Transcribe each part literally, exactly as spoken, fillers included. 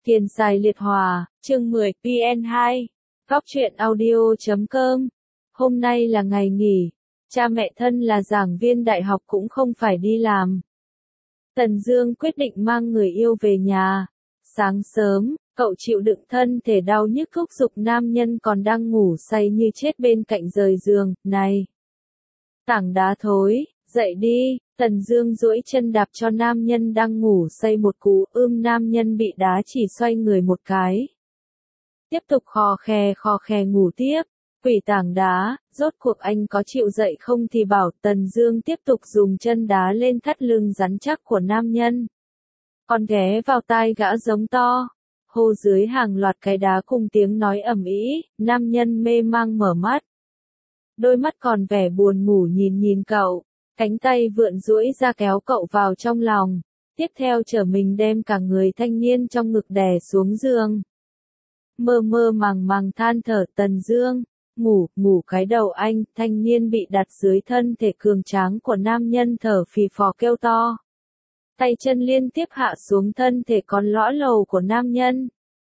Tiền Tài Liệt Hòa, chương mười, pê en hai, góc truyện audio chấm com. Hôm nay là ngày nghỉ, cha mẹ thân là giảng viên đại học cũng không phải đi làm. Tần Dương quyết định mang người yêu về nhà. Sáng sớm, cậu chịu đựng thân thể đau nhức thúc giục nam nhân còn đang ngủ say như chết bên cạnh rời giường, này! Tảng đá thối, dậy đi! Tần Dương duỗi chân đạp cho nam nhân đang ngủ say một cú, ưm nam nhân bị đá chỉ xoay người một cái. Tiếp tục khò khè khò khè ngủ tiếp. Quỷ tảng đá, rốt cuộc anh có chịu dậy không thì bảo. Tần Dương tiếp tục dùng chân đá lên thắt lưng rắn chắc của nam nhân. Còn ghé vào tai gã giống to. Hô dưới hàng loạt cái đá cùng tiếng nói ầm ĩ, nam nhân mê mang mở mắt. Đôi mắt còn vẻ buồn ngủ nhìn nhìn cậu. Cánh tay vượn duỗi ra kéo cậu vào trong lòng, tiếp theo trở mình đem cả người thanh niên trong ngực đè xuống giường. Mơ mơ màng màng than thở. Tần Dương, ngủ, ngủ cái đầu anh. Thanh niên bị đặt dưới thân thể cường tráng của nam nhân thở phì phò kêu to. Tay chân liên tiếp hạ xuống thân thể còn lõa lồ của nam nhân.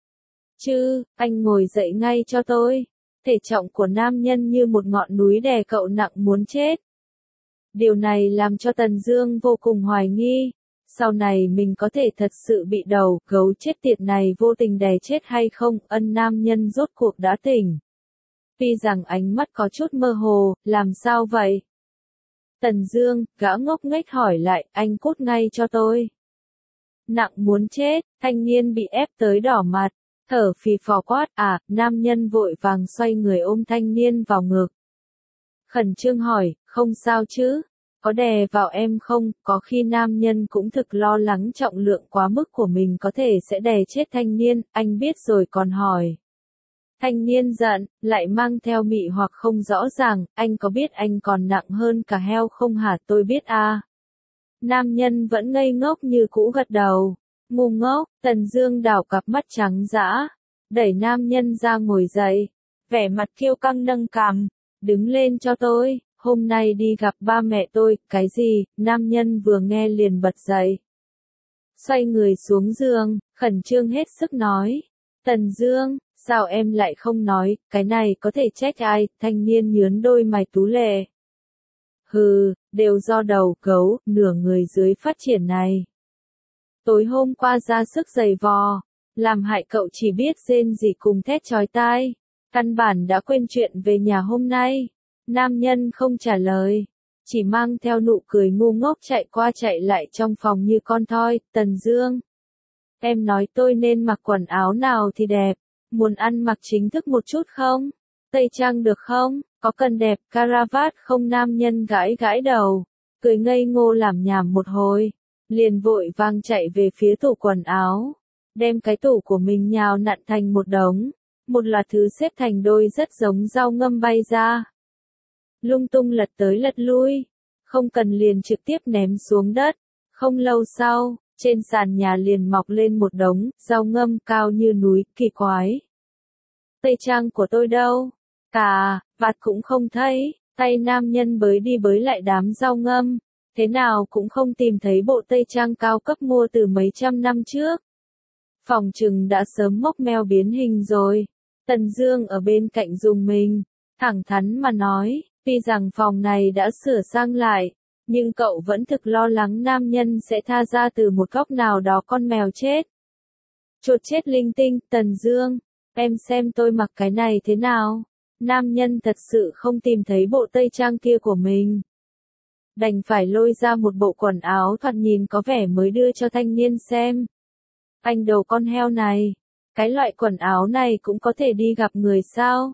Chứ, anh ngồi dậy ngay cho tôi. Thể trọng của nam nhân như một ngọn núi đè cậu nặng muốn chết. Điều này làm cho Tần Dương vô cùng hoài nghi, sau này mình có thể thật sự bị đầu gấu chết tiệt này vô tình đè chết hay không. Ân nam nhân rốt cuộc đã tỉnh. Tuy rằng ánh mắt có chút mơ hồ, làm sao vậy? Tần Dương, gã ngốc nghếch hỏi lại, anh cút ngay cho tôi. Nặng muốn chết, thanh niên bị ép tới đỏ mặt, thở phì phò quát, à, nam nhân vội vàng xoay người ôm thanh niên vào ngực. Khẩn trương hỏi, không sao chứ? Có đè vào em không? Có khi nam nhân cũng thực lo lắng trọng lượng quá mức của mình có thể sẽ đè chết thanh niên, anh biết rồi còn hỏi. Thanh niên giận, lại mang theo mị hoặc không rõ ràng, anh có biết anh còn nặng hơn cả heo không hả? Tôi biết à. Nam nhân vẫn ngây ngốc như cũ gật đầu. Ngu ngốc. Tần Dương đảo cặp mắt trắng dã, đẩy nam nhân ra ngồi dậy, vẻ mặt kiêu căng nâng cằm. Đứng lên cho tôi, hôm nay đi gặp ba mẹ tôi. Cái gì? Nam nhân vừa nghe liền bật dậy. Xoay người xuống giường, khẩn trương hết sức nói. Tần Dương, sao em lại không nói, cái này có thể trách ai? Thanh niên nhướng đôi mày tú lệ. Hừ, đều do đầu gấu, nửa người dưới phát triển này. Tối hôm qua ra sức giày vò, làm hại cậu chỉ biết rên rỉ cùng thét chói tai. Căn bản đã quên chuyện về nhà hôm nay. Nam nhân không trả lời, chỉ mang theo nụ cười ngu ngốc chạy qua chạy lại trong phòng như con thoi. Tần Dương, em nói tôi nên mặc quần áo nào thì đẹp, muốn ăn mặc chính thức một chút không? Tây trang được không? Có cần đẹp caravat không? Nam nhân gãi gãi đầu, cười ngây ngô làm nhảm một hồi, liền vội vàng chạy về phía tủ quần áo, đem cái tủ của mình nhào nặn thành một đống. Một loạt thứ xếp thành đôi rất giống rau ngâm bay ra. Lung tung lật tới lật lui, không cần liền trực tiếp ném xuống đất. Không lâu sau, trên sàn nhà liền mọc lên một đống rau ngâm cao như núi, kỳ quái. Tây trang của tôi đâu? Cà, vạt cũng không thấy. Tay nam nhân bới đi bới lại đám rau ngâm, thế nào cũng không tìm thấy bộ tây trang cao cấp mua từ mấy trăm năm trước. Phòng trừng đã sớm mốc meo biến hình rồi. Tần Dương ở bên cạnh dùng mình, thẳng thắn mà nói, tuy rằng phòng này đã sửa sang lại, nhưng cậu vẫn thực lo lắng nam nhân sẽ tha ra từ một góc nào đó con mèo chết. Chuột chết linh tinh. Tần Dương, em xem tôi mặc cái này thế nào? Nam nhân thật sự không tìm thấy bộ tây trang kia của mình, đành phải lôi ra một bộ quần áo thoạt nhìn có vẻ mới đưa cho thanh niên xem. Anh đồ con heo này, cái loại quần áo này cũng có thể đi gặp người sao?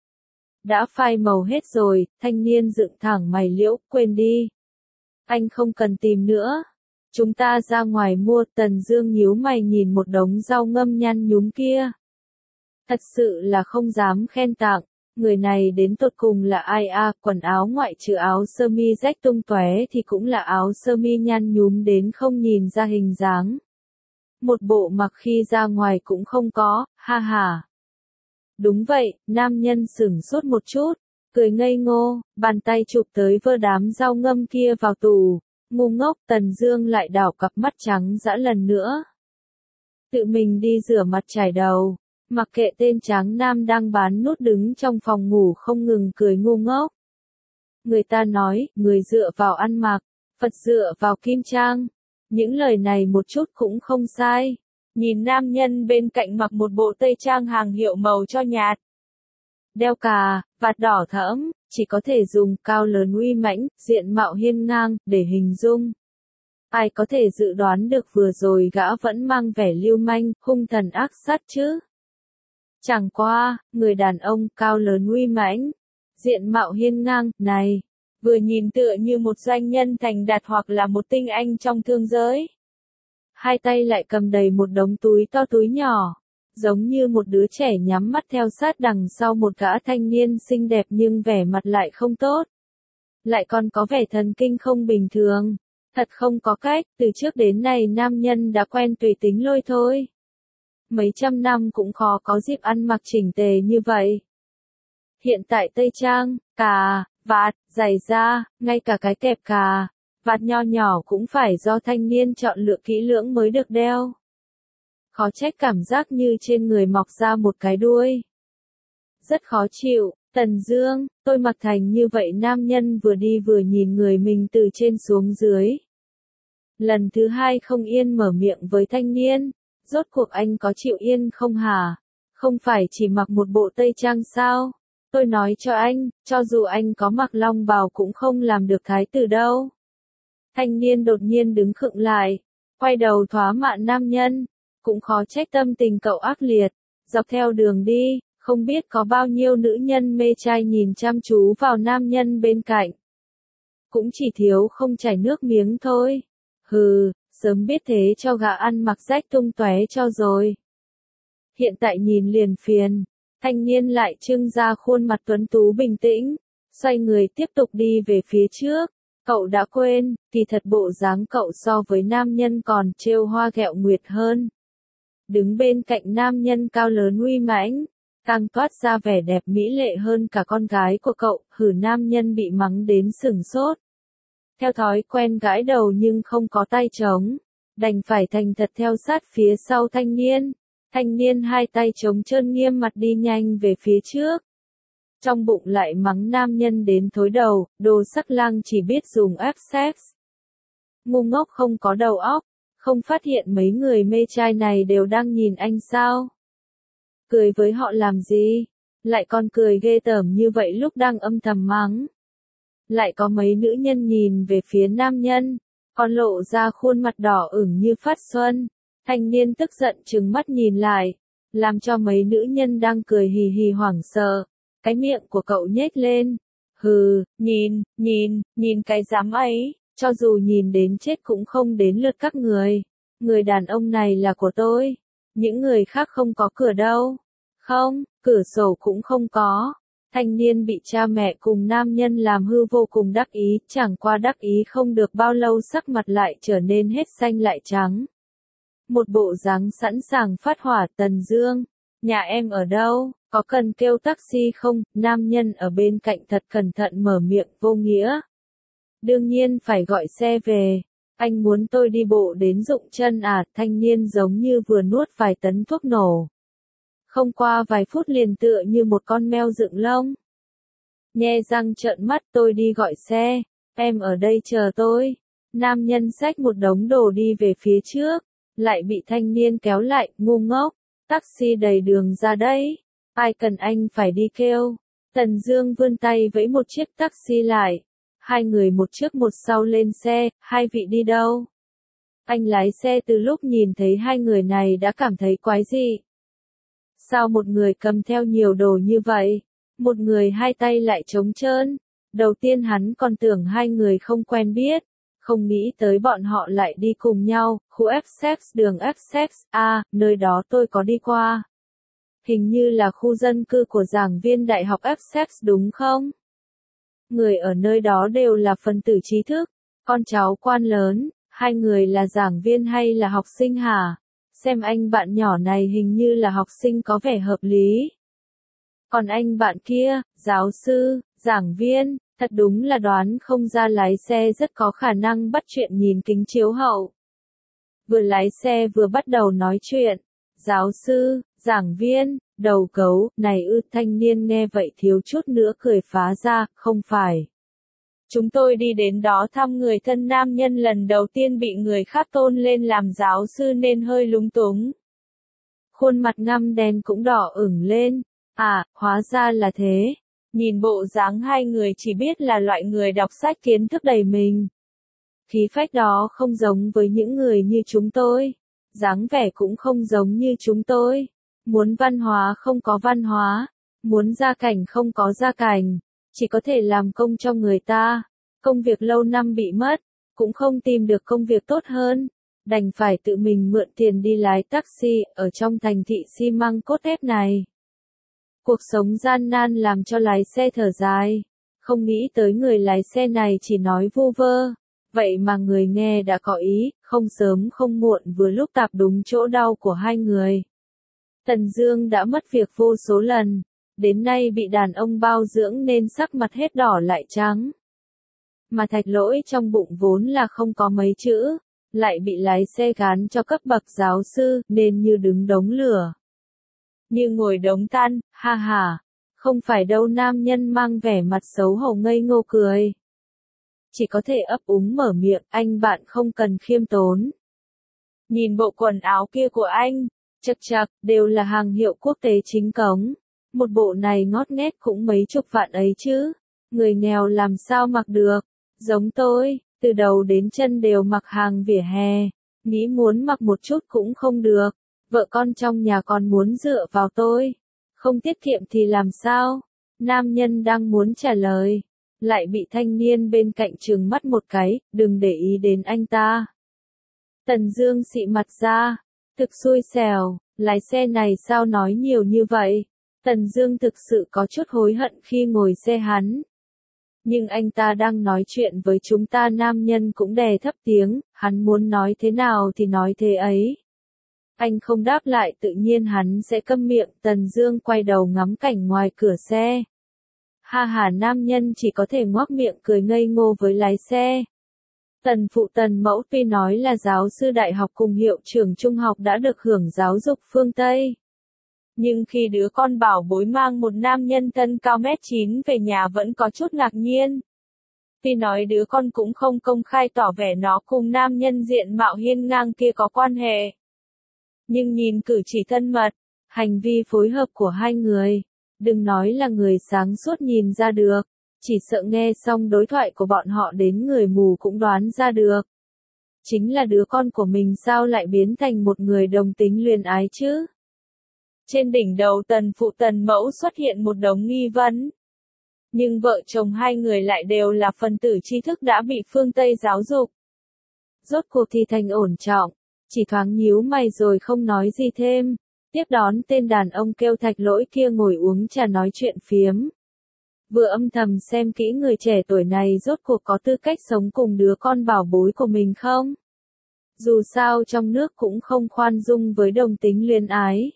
Đã phai màu hết rồi. Thanh niên dựng thẳng mày liễu, quên đi. Anh không cần tìm nữa. Chúng ta ra ngoài mua. Tần Dương nhíu mày nhìn một đống rau ngâm nhăn nhúm kia. Thật sự là không dám khen tặng. Người này đến tột cùng là ai à? Quần áo ngoại trừ áo sơ mi rách tung tóe thì cũng là áo sơ mi nhăn nhúm đến không nhìn ra hình dáng. Một bộ mặc khi ra ngoài cũng không có, ha ha. Đúng vậy. Nam nhân sửng sốt một chút, cười ngây ngô, bàn tay chụp tới vơ đám rau ngâm kia vào tủ. Ngu ngốc. Tần Dương lại đảo cặp mắt trắng dã lần nữa. tự mình đi rửa mặt chải đầu, mặc kệ tên tráng nam đang bán nút đứng trong phòng ngủ không ngừng cười ngu ngốc. Người ta nói, người dựa vào ăn mặc, Phật dựa vào kim trang. Những lời này một chút cũng không sai. Nhìn nam nhân bên cạnh mặc một bộ tây trang hàng hiệu màu cho nhạt, đeo cà, vạt đỏ thẫm, chỉ có thể dùng cao lớn uy mãnh, diện mạo hiên ngang, để hình dung. Ai có thể dự đoán được vừa rồi gã vẫn mang vẻ lưu manh, hung thần ác sát chứ? Chẳng qua, người đàn ông cao lớn uy mãnh, diện mạo hiên ngang, này, vừa nhìn tựa như một doanh nhân thành đạt hoặc là một tinh anh trong thương giới. Hai tay lại cầm đầy một đống túi to túi nhỏ, giống như một đứa trẻ nhắm mắt theo sát đằng sau một gã thanh niên xinh đẹp nhưng vẻ mặt lại không tốt. Lại còn có vẻ thần kinh không bình thường. Thật không có cách, từ trước đến nay nam nhân đã quen tùy tính lôi thôi. Mấy trăm năm cũng khó có dịp ăn mặc chỉnh tề như vậy. Hiện tại tây trang, cà, vạt, giày da, ngay cả cái kẹp cà, vạt nho nhỏ cũng phải do thanh niên chọn lựa kỹ lưỡng mới được đeo. Khó trách cảm giác như trên người mọc ra một cái đuôi. Rất khó chịu, Tần Dương, tôi mặc thành như vậy nam nhân vừa đi vừa nhìn người mình từ trên xuống dưới. Lần thứ hai không yên mở miệng với thanh niên, rốt cuộc anh có chịu yên không hả? Không phải chỉ mặc một bộ tây trang sao? Tôi nói cho anh, cho dù anh có mặc long bào cũng không làm được thái tử đâu. Thanh niên đột nhiên đứng khựng lại, quay đầu thoá mạ nam nhân, cũng khó trách tâm tình cậu ác liệt. Dọc theo đường đi, không biết có bao nhiêu nữ nhân mê trai nhìn chăm chú vào nam nhân bên cạnh. Cũng chỉ thiếu không chảy nước miếng thôi. Hừ, sớm biết thế cho gã ăn mặc rách tung tóe cho rồi. Hiện tại nhìn liền phiền. Thanh niên lại trưng ra khuôn mặt tuấn tú bình tĩnh, xoay người tiếp tục đi về phía trước. Cậu đã quên, kỳ thật bộ dáng cậu so với nam nhân còn trêu hoa ghẹo nguyệt hơn. Đứng bên cạnh nam nhân cao lớn uy mãnh, càng toát ra vẻ đẹp mỹ lệ hơn cả con gái của cậu. Hử, nam nhân bị mắng đến sửng sốt. Theo thói quen gãi đầu nhưng không có tay trống, đành phải thành thật theo sát phía sau thanh niên. Thanh niên hai tay trống trơn nghiêm mặt đi nhanh về phía trước. Trong bụng lại mắng nam nhân đến thối đầu, đồ sắc lang chỉ biết dùng ép sex. Ngu ngốc không có đầu óc, không phát hiện mấy người mê trai này đều đang nhìn anh sao? Cười với họ làm gì? Lại còn cười ghê tởm như vậy lúc đang âm thầm mắng. Lại có mấy nữ nhân nhìn về phía nam nhân, còn lộ ra khuôn mặt đỏ ửng như phát xuân. Thanh niên tức giận trừng mắt nhìn lại, làm cho mấy nữ nhân đang cười hì hì hoảng sợ. Cái miệng của cậu nhếch lên. Hừ, nhìn, nhìn, nhìn cái dám ấy, cho dù nhìn đến chết cũng không đến lượt các người. Người đàn ông này là của tôi. Những người khác không có cửa đâu. Không, cửa sổ cũng không có. Thanh niên bị cha mẹ cùng nam nhân làm hư vô cùng đắc ý, chẳng qua đắc ý không được bao lâu sắc mặt lại trở nên hết xanh lại trắng. Một bộ dáng sẵn sàng phát hỏa. Tần Dương, nhà em ở đâu, có cần kêu taxi không? Nam nhân ở bên cạnh thật cẩn thận mở miệng vô nghĩa. Đương nhiên phải gọi xe về. Anh muốn tôi đi bộ đến Dụng Chân à? Thanh niên giống như vừa nuốt vài tấn thuốc nổ. Không qua vài phút liền tựa như một con mèo dựng lông. Nhe răng trợn mắt, tôi đi gọi xe, em ở đây chờ tôi. Nam nhân xách một đống đồ đi về phía trước, lại bị thanh niên kéo lại. Ngu ngốc, taxi đầy đường ra đấy, ai cần anh phải đi kêu. Tần Dương vươn tay vẫy một chiếc taxi lại, hai người một trước một sau lên xe. Hai vị đi đâu? Anh lái xe từ lúc nhìn thấy hai người này đã cảm thấy quái dị. Sao một người cầm theo nhiều đồ như vậy? Một người hai tay lại trống trơn. Đầu tiên hắn còn tưởng hai người không quen biết, không nghĩ tới bọn họ lại đi cùng nhau. Khu Essex, đường Essex, à, nơi đó tôi có đi qua. Hình như là khu dân cư của giảng viên đại học Essex đúng không? Người ở nơi đó đều là phần tử trí thức, con cháu quan lớn. Hai người là giảng viên hay là học sinh hả? Xem anh bạn nhỏ này hình như là học sinh có vẻ hợp lý. Còn anh bạn kia, giáo sư, giảng viên, thật đúng là đoán không ra, lái xe rất có khả năng bắt chuyện nhìn kính chiếu hậu. vừa lái xe vừa bắt đầu nói chuyện. Giáo sư, giảng viên, đầu cấu, này ư, thanh niên nghe vậy thiếu chút nữa cười phá ra, không phải. Chúng tôi đi đến đó thăm người thân nam nhân lần đầu tiên bị người khác tôn lên làm giáo sư nên hơi lúng túng. Khuôn mặt ngăm đen cũng đỏ ửng lên. À, hóa ra là thế. Nhìn bộ dáng hai người chỉ biết là loại người đọc sách kiến thức đầy mình. Khí phách đó không giống với những người như chúng tôi. Dáng vẻ cũng không giống như chúng tôi. Muốn văn hóa không có văn hóa. Muốn gia cảnh không có gia cảnh. Chỉ có thể làm công cho người ta. Công việc lâu năm bị mất. Cũng không tìm được công việc tốt hơn. Đành phải tự mình mượn tiền đi lái taxi ở trong thành thị xi măng cốt thép này. Cuộc sống gian nan làm cho lái xe thở dài. Không nghĩ tới người lái xe này chỉ nói vu vơ. Vậy mà người nghe đã có ý, không sớm không muộn vừa lúc tạp đúng chỗ đau của hai người. Tần Dương đã mất việc vô số lần. Đến nay bị đàn ông bao dưỡng nên sắc mặt hết đỏ lại trắng. Mà Thạch Lỗi trong bụng vốn là không có mấy chữ. Lại bị lái xe gán cho cấp bậc giáo sư nên như đứng đống lửa. Như ngồi đống than, ha ha. Không phải đâu, nam nhân mang vẻ mặt xấu hổ ngây ngô cười. Chỉ có thể ấp úng mở miệng, anh bạn không cần khiêm tốn. Nhìn bộ quần áo kia của anh, chật chật, đều là hàng hiệu quốc tế chính cống. Một bộ này ngót nghét cũng mấy chục vạn ấy chứ. Người nghèo làm sao mặc được. Giống tôi, từ đầu đến chân đều mặc hàng vỉa hè. Nghĩ muốn mặc một chút cũng không được. Vợ con trong nhà còn muốn dựa vào tôi. Không tiết kiệm thì làm sao? Nam nhân đang muốn trả lời. Lại bị thanh niên bên cạnh trừng mắt một cái, đừng để ý đến anh ta. Tần Dương xị mặt ra. Thực xui xẻo, lái xe này sao nói nhiều như vậy? Tần Dương thực sự có chút hối hận khi ngồi xe hắn. Nhưng anh ta đang nói chuyện với chúng ta, nam nhân cũng đè thấp tiếng, hắn muốn nói thế nào thì nói thế ấy. Anh không đáp lại tự nhiên hắn sẽ câm miệng. Tần Dương quay đầu ngắm cảnh ngoài cửa xe. Ha ha, nam nhân chỉ có thể ngoác miệng cười ngây ngô với lái xe. Tần phụ Tần mẫu tuy nói là giáo sư đại học cùng hiệu trưởng trung học đã được hưởng giáo dục phương Tây. Nhưng khi đứa con bảo bối mang một nam nhân thân cao mét chín về nhà vẫn có chút ngạc nhiên. Tuy nói đứa con cũng không công khai tỏ vẻ nó cùng nam nhân diện mạo hiên ngang kia có quan hệ. Nhưng nhìn cử chỉ thân mật, hành vi phối hợp của hai người, đừng nói là người sáng suốt nhìn ra được, chỉ sợ nghe xong đối thoại của bọn họ đến người mù cũng đoán ra được. Chính là đứa con của mình sao lại biến thành một người đồng tính luyến ái chứ? Trên đỉnh đầu Tần phụ Tần mẫu xuất hiện một đống nghi vấn. Nhưng vợ chồng hai người lại đều là phần tử tri thức đã bị phương Tây giáo dục. Rốt cuộc thì thành ổn trọng, chỉ thoáng nhíu mày rồi không nói gì thêm. Tiếp đón tên đàn ông kêu Thạch Lỗi kia ngồi uống trà nói chuyện phiếm. Vừa âm thầm xem kỹ người trẻ tuổi này rốt cuộc có tư cách sống cùng đứa con bảo bối của mình không? Dù sao trong nước cũng không khoan dung với đồng tính luyến ái.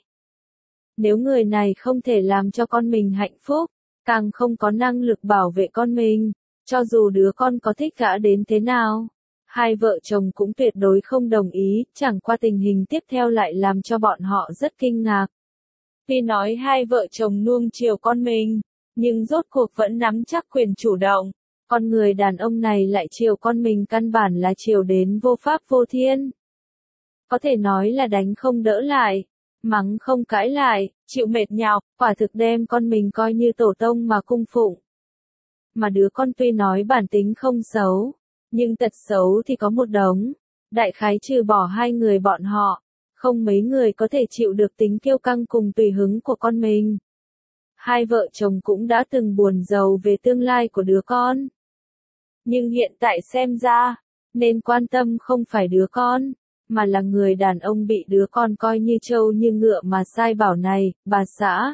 Nếu người này không thể làm cho con mình hạnh phúc, càng không có năng lực bảo vệ con mình, cho dù đứa con có thích gã đến thế nào, hai vợ chồng cũng tuyệt đối không đồng ý, chẳng qua tình hình tiếp theo lại làm cho bọn họ rất kinh ngạc. Tuy nói hai vợ chồng nuông chiều con mình, nhưng rốt cuộc vẫn nắm chắc quyền chủ động. Con người đàn ông này lại chiều con mình căn bản là chiều đến vô pháp vô thiên. Có thể nói là đánh không đỡ lại, mắng không cãi lại, chịu mệt nhọc, quả thực đem con mình coi như tổ tông mà cung phụng. Mà đứa con tuy nói bản tính không xấu, nhưng tật xấu thì có một đống. Đại khái trừ bỏ hai người bọn họ, không mấy người có thể chịu được tính kiêu căng cùng tùy hứng của con mình. Hai vợ chồng cũng đã từng buồn rầu về tương lai của đứa con. Nhưng hiện tại xem ra, nên quan tâm không phải đứa con, mà là người đàn ông bị đứa con coi như trâu như ngựa mà sai bảo này, bà xã.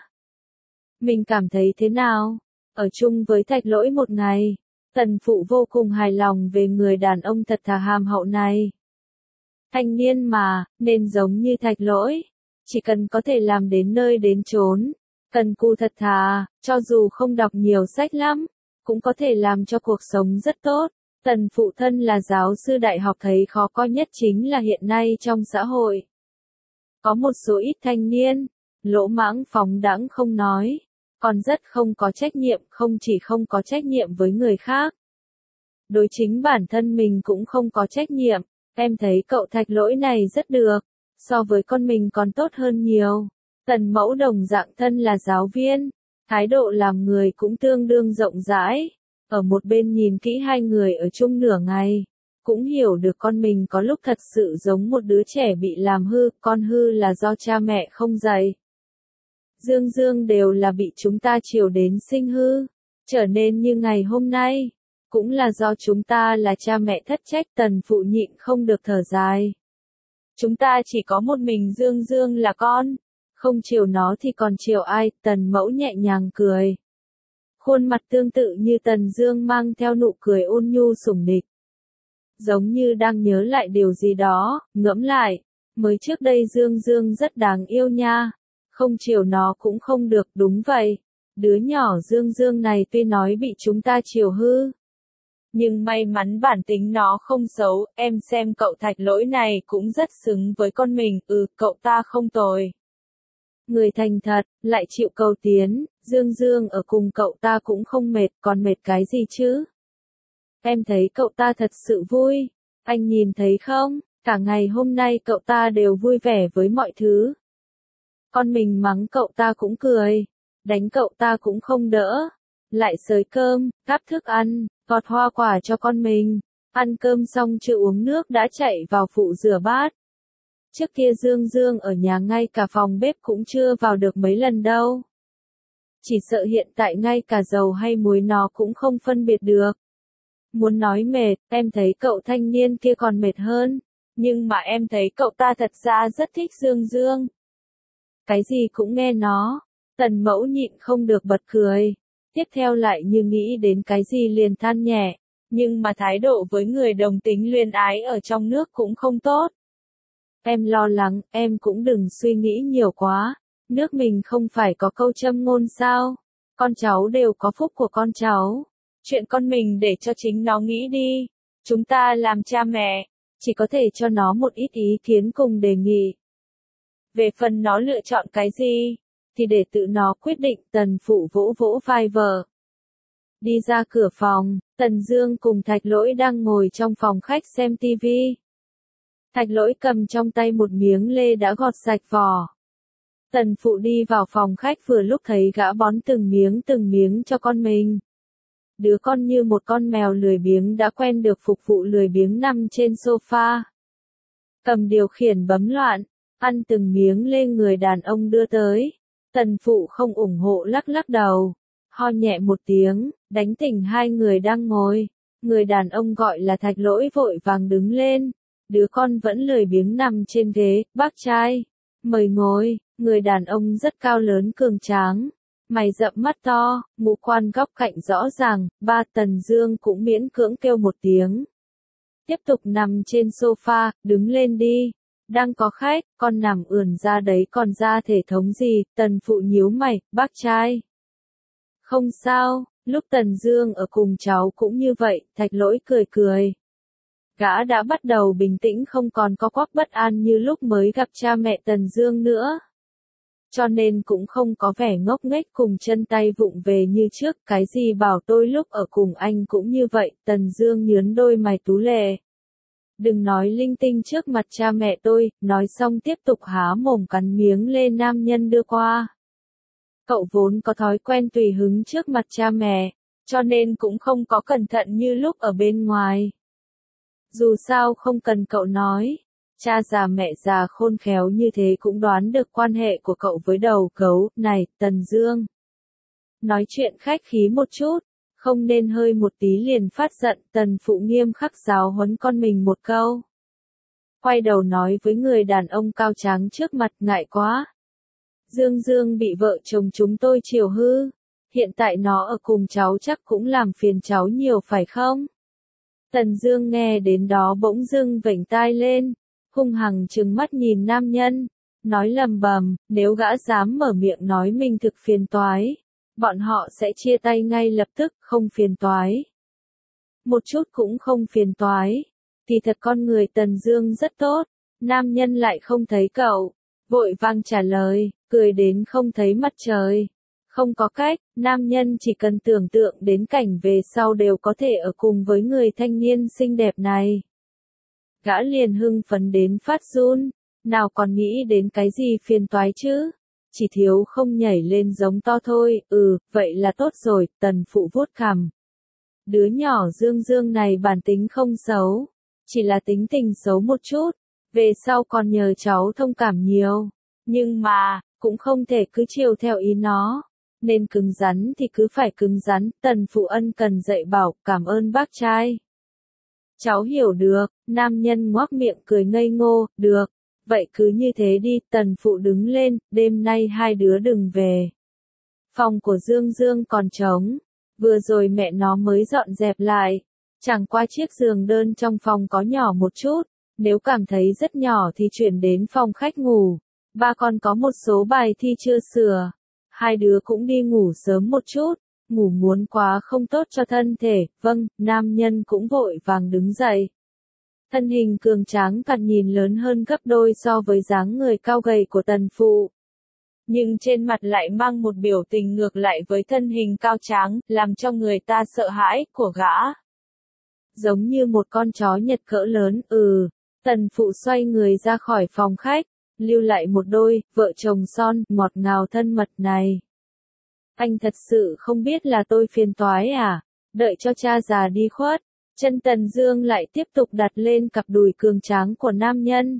Mình cảm thấy thế nào? Ở chung với Thạch Lỗi một ngày, Tần phụ vô cùng hài lòng về người đàn ông thật thà hàm hậu này. Thanh niên mà, nên giống như Thạch Lỗi, chỉ cần có thể làm đến nơi đến chốn, cần cù thật thà, cho dù không đọc nhiều sách lắm, cũng có thể làm cho cuộc sống rất tốt. Tần phụ thân là giáo sư đại học thấy khó coi nhất chính là hiện nay trong xã hội. Có một số ít thanh niên, lỗ mãng phóng đãng không nói, còn rất không có trách nhiệm, không chỉ không có trách nhiệm với người khác. Đối chính bản thân mình cũng không có trách nhiệm, em thấy cậu Thạch Lỗi này rất được, so với con mình còn tốt hơn nhiều. Tần Mẫu đồng dạng thân là giáo viên, thái độ làm người cũng tương đương rộng rãi. Ở một bên nhìn kỹ hai người ở chung nửa ngày, cũng hiểu được con mình có lúc thật sự giống một đứa trẻ bị làm hư, con hư là do cha mẹ không dạy. Dương Dương đều là bị chúng ta chiều đến sinh hư, trở nên như ngày hôm nay, cũng là do chúng ta là cha mẹ thất trách. Tần phụ nhịn không được thở dài. Chúng ta chỉ có một mình Dương Dương là con, không chiều nó thì còn chiều ai? Tần Mẫu nhẹ nhàng cười. Khuôn mặt tương tự như Tần Dương mang theo nụ cười ôn nhu sủng nịch. Giống như đang nhớ lại điều gì đó, ngẫm lại, mới trước đây Dương Dương rất đáng yêu nha, không chiều nó cũng không được. Đúng vậy, đứa nhỏ Dương Dương này tuy nói bị chúng ta chiều hư, nhưng may mắn bản tính nó không xấu. Em xem cậu Thạch Lỗi này cũng rất xứng với con mình, ừ, cậu ta không tồi. Người thành thật, lại chịu cầu tiến, Dương Dương ở cùng cậu ta cũng không mệt, còn mệt cái gì chứ? Em thấy cậu ta thật sự vui, anh nhìn thấy không, cả ngày hôm nay cậu ta đều vui vẻ với mọi thứ. Con mình mắng cậu ta cũng cười, đánh cậu ta cũng không đỡ, lại xới cơm, gắp thức ăn, gọt hoa quả cho con mình, ăn cơm xong chưa uống nước đã chạy vào phụ rửa bát. Trước kia Dương Dương ở nhà ngay cả phòng bếp cũng chưa vào được mấy lần đâu. Chỉ sợ hiện tại ngay cả dầu hay muối nó cũng không phân biệt được. Muốn nói mệt, em thấy cậu thanh niên kia còn mệt hơn, nhưng mà em thấy cậu ta thật ra rất thích Dương Dương. Cái gì cũng nghe nó, Tần Mẫu nhịn không được bật cười. Tiếp theo lại như nghĩ đến cái gì liền than nhẹ, nhưng mà thái độ với người đồng tính luyến ái ở trong nước cũng không tốt. Em lo lắng, em cũng đừng suy nghĩ nhiều quá, nước mình không phải có câu châm ngôn sao, con cháu đều có phúc của con cháu, chuyện con mình để cho chính nó nghĩ đi, chúng ta làm cha mẹ, chỉ có thể cho nó một ít ý kiến cùng đề nghị. Về phần nó lựa chọn cái gì, thì để tự nó quyết định. Tần phụ vỗ vỗ vai vợ. Đi ra cửa phòng, Tần Dương cùng Thạch Lỗi đang ngồi trong phòng khách xem tivi. Thạch Lỗi cầm trong tay một miếng lê đã gọt sạch vỏ. Tần phụ đi vào phòng khách vừa lúc thấy gã bón từng miếng từng miếng cho con mình. Đứa con như một con mèo lười biếng đã quen được phục vụ lười biếng nằm trên sofa. Cầm điều khiển bấm loạn, ăn từng miếng lê người đàn ông đưa tới. Tần phụ không ủng hộ lắc lắc đầu, ho nhẹ một tiếng, đánh tỉnh hai người đang ngồi. Người đàn ông gọi là Thạch Lỗi vội vàng đứng lên, đứa con vẫn lười biếng nằm trên ghế. Bác trai, mời ngồi. Người đàn ông rất cao lớn cường tráng, mày rậm mắt to, ngũ quan góc cạnh rõ ràng. Ba Tần Dương cũng miễn cưỡng kêu một tiếng. Tiếp tục nằm trên sofa, đứng lên đi. Đang có khách, con nằm ườn ra đấy còn ra thể thống gì? Tần phụ nhíu mày, bác trai. Không sao, lúc Tần Dương ở cùng cháu cũng như vậy. Thạch Lỗi cười cười. Gã đã bắt đầu bình tĩnh, không còn có quắc bất an như lúc mới gặp cha mẹ Tần Dương nữa. Cho nên cũng không có vẻ ngốc nghếch cùng chân tay vụng về như trước. Cái gì bảo tôi lúc ở cùng anh cũng như vậy? Tần Dương nhướng đôi mày tú lệ. Đừng nói linh tinh trước mặt cha mẹ tôi. Nói xong tiếp tục há mồm cắn miếng lê nam nhân đưa qua. Cậu vốn có thói quen tùy hứng trước mặt cha mẹ, cho nên cũng không có cẩn thận như lúc ở bên ngoài. Dù sao không cần cậu nói, cha già mẹ già khôn khéo như thế cũng đoán được quan hệ của cậu với đầu gấu. Này, Tần Dương, nói chuyện khách khí một chút, không nên hơi một tí liền phát giận. Tần phụ nghiêm khắc giáo huấn con mình một câu. Quay đầu nói với người đàn ông cao tráng trước mặt, ngại quá. Dương Dương bị vợ chồng chúng tôi chiều hư, hiện tại nó ở cùng cháu chắc cũng làm phiền cháu nhiều phải không? Tần Dương nghe đến đó bỗng dưng vểnh tai lên, hung hăng trừng mắt nhìn nam nhân, nói lầm bầm, nếu gã dám mở miệng nói mình thực phiền toái, bọn họ sẽ chia tay ngay lập tức, không phiền toái. một chút cũng không phiền toái. Thì thật con người Tần Dương rất tốt, nam nhân lại không thấy cậu, vội vàng trả lời, cười đến không thấy mặt trời. Không có cách, nam nhân chỉ cần tưởng tượng đến cảnh về sau đều có thể ở cùng với người thanh niên xinh đẹp này. Gã liền hưng phấn đến phát run, nào còn nghĩ đến cái gì phiền toái chứ, chỉ thiếu không nhảy lên giống to thôi, ừ, vậy là tốt rồi, Tần Phụ vuốt cằm. Đứa nhỏ Dương Dương này bản tính không xấu, chỉ là tính tình xấu một chút, về sau còn nhờ cháu thông cảm nhiều, nhưng mà, cũng không thể cứ chiều theo ý nó. Nên cứng rắn thì cứ phải cứng rắn, Tần Phụ ân cần dạy bảo, cảm ơn bác trai. Cháu hiểu được, nam nhân ngoác miệng cười ngây ngô, được, vậy cứ như thế đi, Tần Phụ đứng lên, đêm nay hai đứa đừng về. Phòng của Dương Dương còn trống, vừa rồi mẹ nó mới dọn dẹp lại, chẳng qua chiếc giường đơn trong phòng có nhỏ một chút, nếu cảm thấy rất nhỏ thì chuyển đến phòng khách ngủ, ba con có một số bài thi chưa sửa. Hai đứa cũng đi ngủ sớm một chút, ngủ muốn quá không tốt cho thân thể, vâng, nam nhân cũng vội vàng đứng dậy. Thân hình cường tráng cặt nhìn lớn hơn gấp đôi so với dáng người cao gầy của Tần Phụ. Nhưng trên mặt lại mang một biểu tình ngược lại với thân hình cao tráng, làm cho người ta sợ hãi, của gã. Giống như một con chó Nhật cỡ lớn, ừ, Tần Phụ xoay người ra khỏi phòng khách. Lưu lại một đôi, vợ chồng son, ngọt ngào thân mật này. Anh thật sự không biết là tôi phiền toái à, đợi cho cha già đi khuất, chân Tần Dương lại tiếp tục đặt lên cặp đùi cường tráng của nam nhân.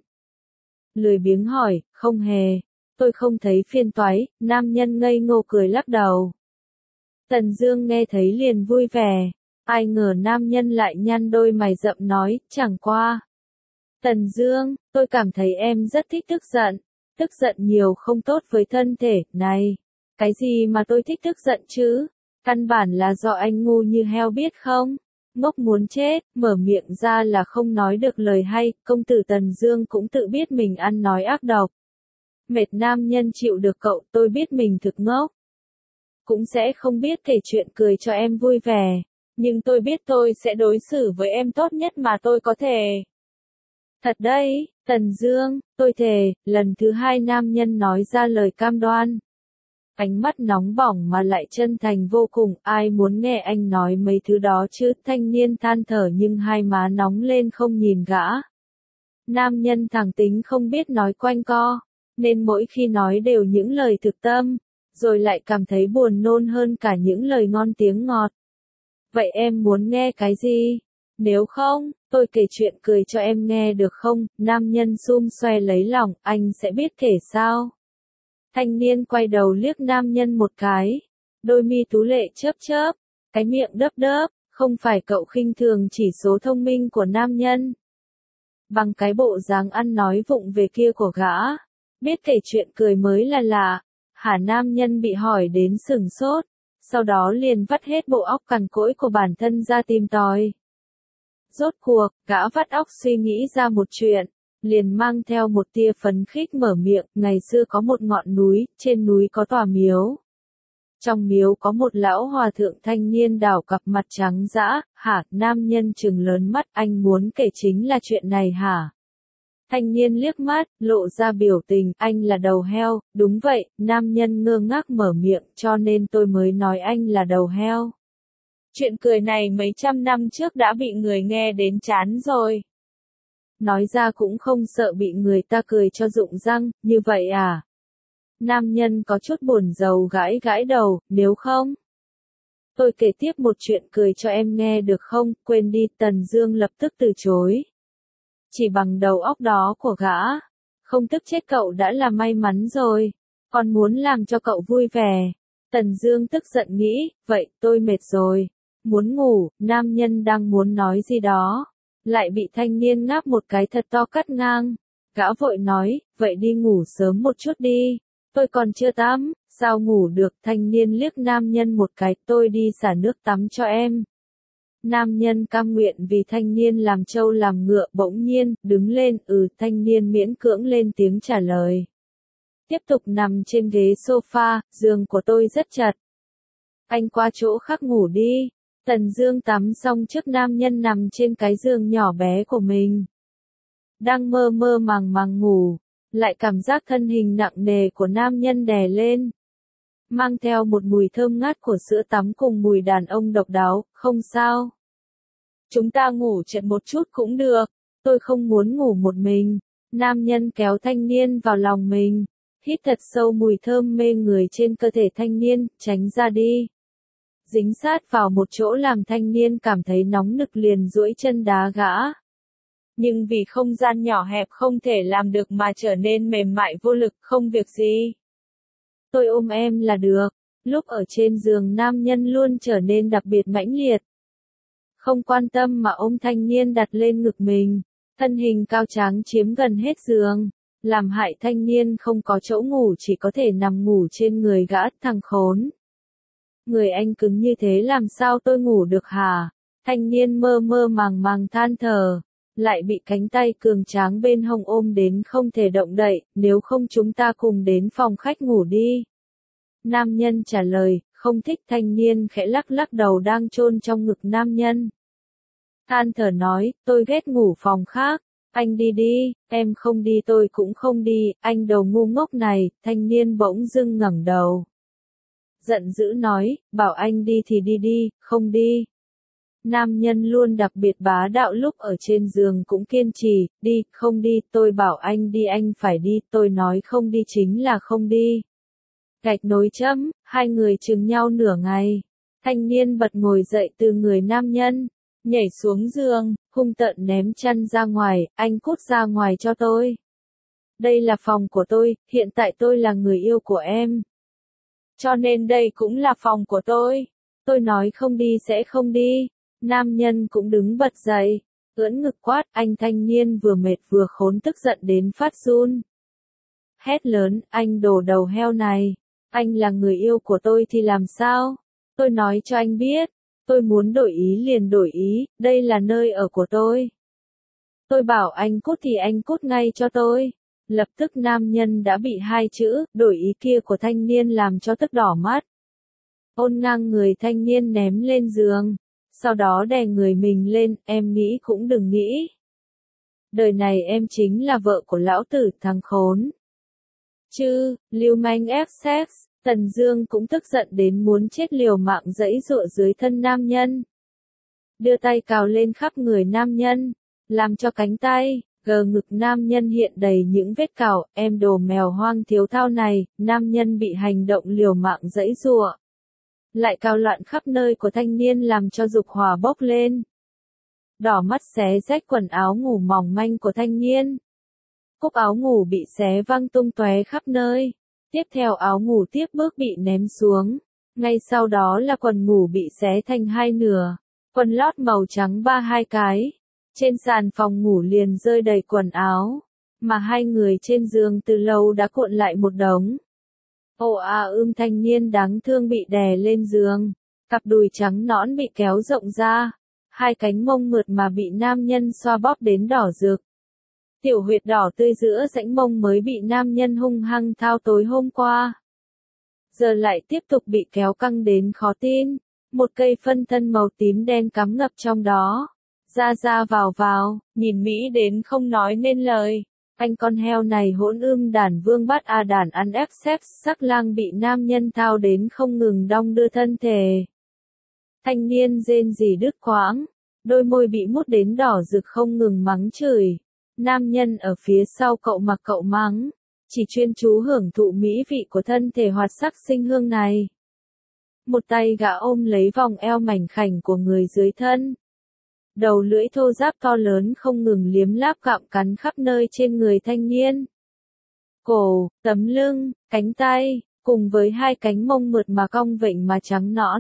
Lười biếng hỏi, không hề, tôi không thấy phiền toái, nam nhân ngây ngô cười lắc đầu. Tần Dương nghe thấy liền vui vẻ, ai ngờ nam nhân lại nhăn đôi mày rậm nói, chẳng qua. Tần Dương, tôi cảm thấy em rất thích tức giận, tức giận nhiều không tốt với thân thể, này, cái gì mà tôi thích tức giận chứ, căn bản là do anh ngu như heo biết không, ngốc muốn chết, mở miệng ra là không nói được lời hay, công tử Tần Dương cũng tự biết mình ăn nói ác độc. Mệt nam nhân chịu được cậu, tôi biết mình thực ngốc, cũng sẽ không biết kể chuyện cười cho em vui vẻ, nhưng tôi biết tôi sẽ đối xử với em tốt nhất mà tôi có thể. Thật đấy, Tần Dương, tôi thề, lần thứ hai nam nhân nói ra lời cam đoan. Ánh mắt nóng bỏng mà lại chân thành vô cùng, ai muốn nghe anh nói mấy thứ đó chứ, thanh niên than thở nhưng hai má nóng lên không nhìn gã. Nam nhân thẳng tính không biết nói quanh co, nên mỗi khi nói đều những lời thực tâm, rồi lại cảm thấy buồn nôn hơn cả những lời ngon tiếng ngọt. Vậy em muốn nghe cái gì? Nếu không, tôi kể chuyện cười cho em nghe được không? Nam nhân xum xoe lấy lòng, anh sẽ biết kể sao? Thanh niên quay đầu liếc nam nhân một cái, đôi mi tú lệ chớp chớp, cái miệng đớp đớp, không phải cậu khinh thường chỉ số thông minh của nam nhân. Bằng cái bộ dáng ăn nói vụng về kia của gã, biết kể chuyện cười mới là lạ, hả nam nhân bị hỏi đến sửng sốt, sau đó liền vắt hết bộ óc cằn cỗi của bản thân ra tìm tòi. Rốt cuộc, gã vắt óc suy nghĩ ra một chuyện, liền mang theo một tia phấn khích mở miệng, ngày xưa có một ngọn núi, trên núi có tòa miếu. Trong miếu có một lão hòa thượng thanh niên đảo cặp mặt trắng dã, hả, nam nhân trừng lớn mắt, anh muốn kể chính là chuyện này hả? Thanh niên liếc mắt, lộ ra biểu tình, anh là đầu heo, đúng vậy, nam nhân ngơ ngác mở miệng, cho nên tôi mới nói anh là đầu heo. Chuyện cười này mấy trăm năm trước đã bị người nghe đến chán rồi. Nói ra cũng không sợ bị người ta cười cho rụng răng, như vậy à? Nam nhân có chút buồn rầu gãi gãi đầu, nếu không. Tôi kể tiếp một chuyện cười cho em nghe được không, quên đi, Tần Dương lập tức từ chối. Chỉ bằng đầu óc đó của gã, không tức chết cậu đã là may mắn rồi, còn muốn làm cho cậu vui vẻ. Tần Dương tức giận nghĩ, vậy, tôi mệt rồi, muốn ngủ, nam nhân đang muốn nói gì đó, lại bị thanh niên ngáp một cái thật to cắt ngang. Gã vội nói, vậy đi ngủ sớm một chút đi, tôi còn chưa tắm, sao ngủ được, thanh niên liếc nam nhân một cái, tôi đi xả nước tắm cho em. Nam nhân cam nguyện vì thanh niên làm trâu làm ngựa, bỗng nhiên, đứng lên, ừ, thanh niên miễn cưỡng lên tiếng trả lời. Tiếp tục nằm trên ghế sofa, giường của tôi rất chật. Anh qua chỗ khác ngủ đi. Tần Dương tắm xong trước nam nhân nằm trên cái giường nhỏ bé của mình. Đang mơ mơ màng màng ngủ, lại cảm giác thân hình nặng nề của nam nhân đè lên. Mang theo một mùi thơm ngát của sữa tắm cùng mùi đàn ông độc đáo, không sao. Chúng ta ngủ chậm một chút cũng được, tôi không muốn ngủ một mình. Nam nhân kéo thanh niên vào lòng mình, hít thật sâu mùi thơm mê người trên cơ thể thanh niên, tránh ra đi. Dính sát vào một chỗ làm thanh niên cảm thấy nóng nực liền duỗi chân đá gã. Nhưng vì không gian nhỏ hẹp không thể làm được mà trở nên mềm mại vô lực, không việc gì. Tôi ôm em là được. Lúc ở trên giường nam nhân luôn trở nên đặc biệt mãnh liệt. Không quan tâm mà ôm thanh niên đặt lên ngực mình. Thân hình cao tráng chiếm gần hết giường. Làm hại thanh niên không có chỗ ngủ, chỉ có thể nằm ngủ trên người gã, thằng khốn. Người anh cứng như thế làm sao tôi ngủ được hả? Thanh niên mơ mơ màng màng than thở. Lại bị cánh tay cường tráng bên hông ôm đến không thể động đậy, nếu không chúng ta cùng đến phòng khách ngủ đi. Nam nhân trả lời, không thích. Thanh niên khẽ lắc lắc đầu đang chôn trong ngực nam nhân. Than thở nói, tôi ghét ngủ phòng khác, anh đi đi, em không đi tôi cũng không đi, anh đầu ngu ngốc này. Thanh niên bỗng dưng ngẩng đầu. Giận dữ nói, bảo anh đi thì đi đi, không đi. Nam nhân luôn đặc biệt bá đạo, lúc ở trên giường cũng kiên trì, đi, không đi, tôi bảo anh đi anh phải đi, tôi nói không đi chính là không đi. Gạch nối chấm, hai người chừng nhau nửa ngày. Thanh niên bật ngồi dậy từ người nam nhân, nhảy xuống giường, hung tợn ném chăn ra ngoài, anh cút ra ngoài cho tôi. Đây là phòng của tôi, hiện tại tôi là người yêu của em. Cho nên đây cũng là phòng của tôi. Tôi nói không đi sẽ không đi. Nam nhân cũng đứng bật dậy, ưỡn ngực quát, anh thanh niên vừa mệt vừa khốn tức giận đến phát run. Hét lớn, anh đồ đầu heo này, anh là người yêu của tôi thì làm sao? Tôi nói cho anh biết, tôi muốn đổi ý liền đổi ý, đây là nơi ở của tôi. Tôi bảo anh cút thì anh cút ngay cho tôi. Lập tức nam nhân đã bị hai chữ, đổi ý kia của thanh niên làm cho tức đỏ mắt. Ôn ngang người thanh niên ném lên giường. Sau đó đè người mình lên, em nghĩ cũng đừng nghĩ. Đời này em chính là vợ của lão tử, thằng khốn. Chứ, lưu manh ép sex, Tần Dương cũng tức giận đến muốn chết, liều mạng giãy giụa dưới thân nam nhân. Đưa tay cào lên khắp người nam nhân, làm cho cánh tay, gờ ngực nam nhân hiện đầy những vết cào, em đồ mèo hoang thiếu thao này, nam nhân bị hành động liều mạng giãy giụa. Lại cào loạn khắp nơi của thanh niên làm cho dục hỏa bốc lên. Đỏ mắt xé rách quần áo ngủ mỏng manh của thanh niên. Cúc áo ngủ bị xé văng tung tóe khắp nơi. Tiếp theo áo ngủ tiếp bước bị ném xuống. Ngay sau đó là quần ngủ bị xé thành hai nửa. Quần lót màu trắng ba hai cái. Trên sàn phòng ngủ liền rơi đầy quần áo. Mà hai người trên giường từ lâu đã cuộn lại một đống. Ồ à ưm thanh niên đáng thương bị đè lên giường. Cặp đùi trắng nõn bị kéo rộng ra. Hai cánh mông mượt mà bị nam nhân xoa bóp đến đỏ rực. Tiểu huyệt đỏ tươi giữa rãnh mông mới bị nam nhân hung hăng thao tối hôm qua. Giờ lại tiếp tục bị kéo căng đến khó tin. Một cây phân thân màu tím đen cắm ngập trong đó. Ra ra vào vào, nhìn mỹ đến không nói nên lời. Anh con heo này hỗn ưm đàn vương bắt a đàn ăn ép xếp, sắc lang bị nam nhân thao đến không ngừng đong đưa thân thể. Thanh niên rên rỉ đứt quãng, đôi môi bị mút đến đỏ rực không ngừng mắng chửi. Nam nhân ở phía sau cậu mặc cậu mắng, chỉ chuyên chú hưởng thụ mỹ vị của thân thể hoạt sắc sinh hương này. Một tay gã ôm lấy vòng eo mảnh khảnh của người dưới thân. Đầu lưỡi thô ráp to lớn không ngừng liếm láp gặm cắn khắp nơi trên người thanh niên. Cổ, tấm lưng, cánh tay, cùng với hai cánh mông mượt mà cong vịnh mà trắng nõn.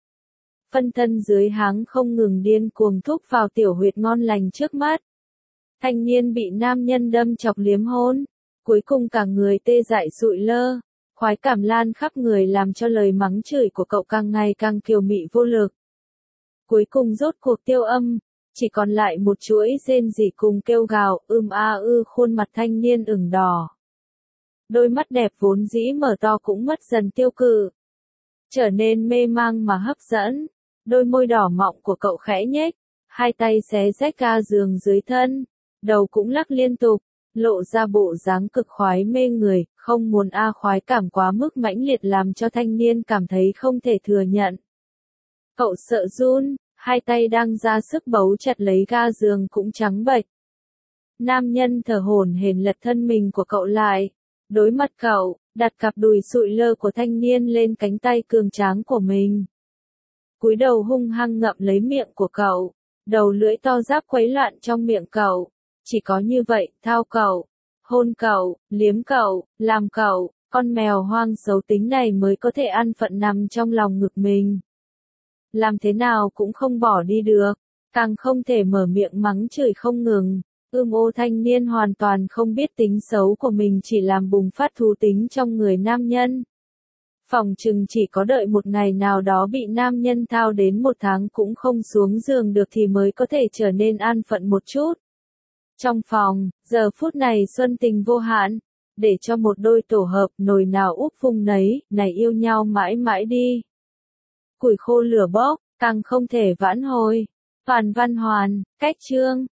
Phân thân dưới háng không ngừng điên cuồng thúc vào tiểu huyệt ngon lành trước mắt. Thanh niên bị nam nhân đâm chọc liếm hôn, cuối cùng cả người tê dại sụi lơ, khoái cảm lan khắp người làm cho lời mắng chửi của cậu càng ngày càng kiều mị vô lực. Cuối cùng rốt cuộc tiêu âm, chỉ còn lại một chuỗi rên rỉ cùng kêu gào, ưm a ư khuôn mặt thanh niên ửng đỏ. Đôi mắt đẹp vốn dĩ mở to cũng mất dần tiêu cự, trở nên mê mang mà hấp dẫn. Đôi môi đỏ mọng của cậu khẽ nhếch, hai tay xé rách ga giường dưới thân, đầu cũng lắc liên tục, lộ ra bộ dáng cực khoái mê người, không muốn a khoái cảm quá mức mãnh liệt làm cho thanh niên cảm thấy không thể thừa nhận. Cậu sợ run, hai tay đang ra sức bấu chặt lấy ga giường cũng trắng bệch. Nam nhân thở hổn hển lật thân mình của cậu lại, đối mặt cậu, đặt cặp đùi sụi lơ của thanh niên lên cánh tay cường tráng của mình. Cúi đầu hung hăng ngậm lấy miệng của cậu, đầu lưỡi to ráp quấy loạn trong miệng cậu. Chỉ có như vậy, thao cậu, hôn cậu, liếm cậu, làm cậu, con mèo hoang xấu tính này mới có thể ăn phận nằm trong lòng ngực mình. Làm thế nào cũng không bỏ đi được, càng không thể mở miệng mắng chửi không ngừng. Ưm ô thanh niên hoàn toàn không biết tính xấu của mình chỉ làm bùng phát thú tính trong người nam nhân. Phòng chừng chỉ có đợi một ngày nào đó bị nam nhân thao đến một tháng cũng không xuống giường được thì mới có thể trở nên an phận một chút. Trong phòng, giờ phút này xuân tình vô hạn, để cho một đôi tổ hợp nồi nào úp phung nấy, này yêu nhau mãi mãi đi. Củi khô lửa bốc, càng không thể vãn hồi. Toàn Văn Hoàn, cách chương.